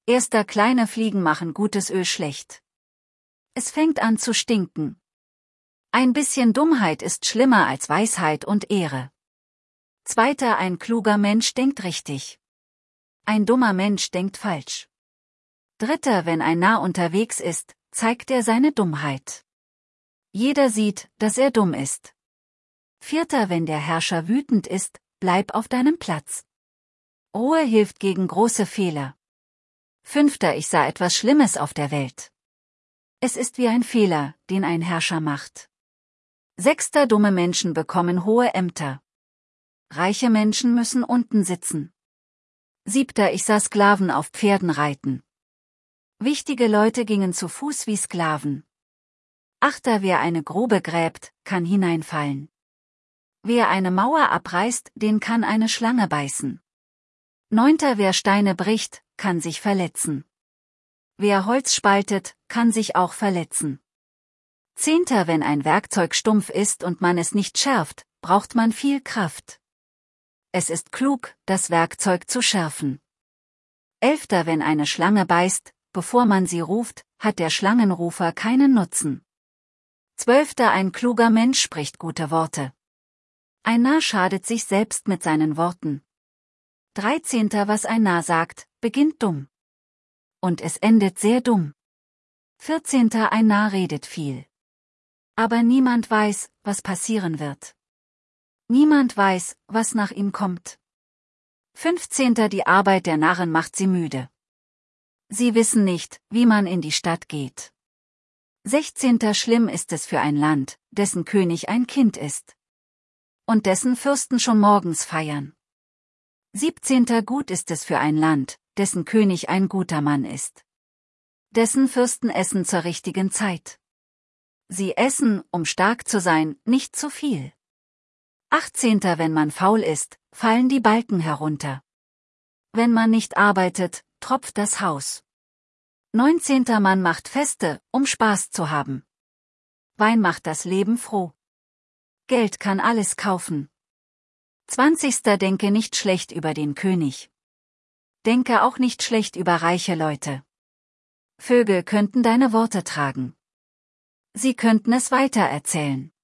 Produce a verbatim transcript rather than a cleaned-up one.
Erster kleine Fliegen machen gutes Öl schlecht. Es fängt an zu stinken. Ein bisschen Dummheit ist schlimmer als Weisheit und Ehre. Zweiter, ein kluger Mensch denkt richtig. Ein dummer Mensch denkt falsch. Dritter, wenn ein Narr unterwegs ist, zeigt er seine Dummheit. Jeder sieht, dass er dumm ist. Vierter, wenn der Herrscher wütend ist, bleib auf deinem Platz. Ruhe hilft gegen große Fehler. Fünfter, ich sah etwas Schlimmes auf der Welt. Es ist wie ein Fehler, den ein Herrscher macht. Sechster, dumme Menschen bekommen hohe Ämter. Reiche Menschen müssen unten sitzen. Siebter, ich sah Sklaven auf Pferden reiten. Wichtige Leute gingen zu Fuß wie Sklaven. Achter, wer eine Grube gräbt, kann hineinfallen. Wer eine Mauer abreißt, den kann eine Schlange beißen. Neunter, wer Steine bricht, kann sich verletzen. Wer Holz spaltet, kann sich auch verletzen. Zehnter, wenn ein Werkzeug stumpf ist und man es nicht schärft, braucht man viel Kraft. Es ist klug, das Werkzeug zu schärfen. Elfter, wenn eine Schlange beißt, bevor man sie ruft, hat der Schlangenrufer keinen Nutzen. Zwölfter, ein kluger Mensch spricht gute Worte. Ein Narr schadet sich selbst mit seinen Worten. Dreizehnter, was ein Narr sagt, beginnt dumm. Und es endet sehr dumm. Vierzehnter, ein Narr redet viel. Aber niemand weiß, was passieren wird. Niemand weiß, was nach ihm kommt. Fünfzehnter, die Arbeit der Narren macht sie müde. Sie wissen nicht, wie man in die Stadt geht. Sechzehnter, schlimm ist es für ein Land, dessen König ein Kind ist. Und dessen Fürsten schon morgens feiern. Siebzehnter, gut ist es für ein Land, dessen König ein guter Mann ist. Dessen Fürsten essen zur richtigen Zeit. Sie essen, um stark zu sein, nicht zu viel. Achtzehnter, wenn man faul ist, fallen die Balken herunter. Wenn man nicht arbeitet, tropft das Haus. Neunzehnter, man macht Feste, um Spaß zu haben. Wein macht das Leben froh. Geld kann alles kaufen. Zwanzigster, denke nicht schlecht über den König. Denke auch nicht schlecht über reiche Leute. Vögel könnten deine Worte tragen. Sie könnten es weiter erzählen.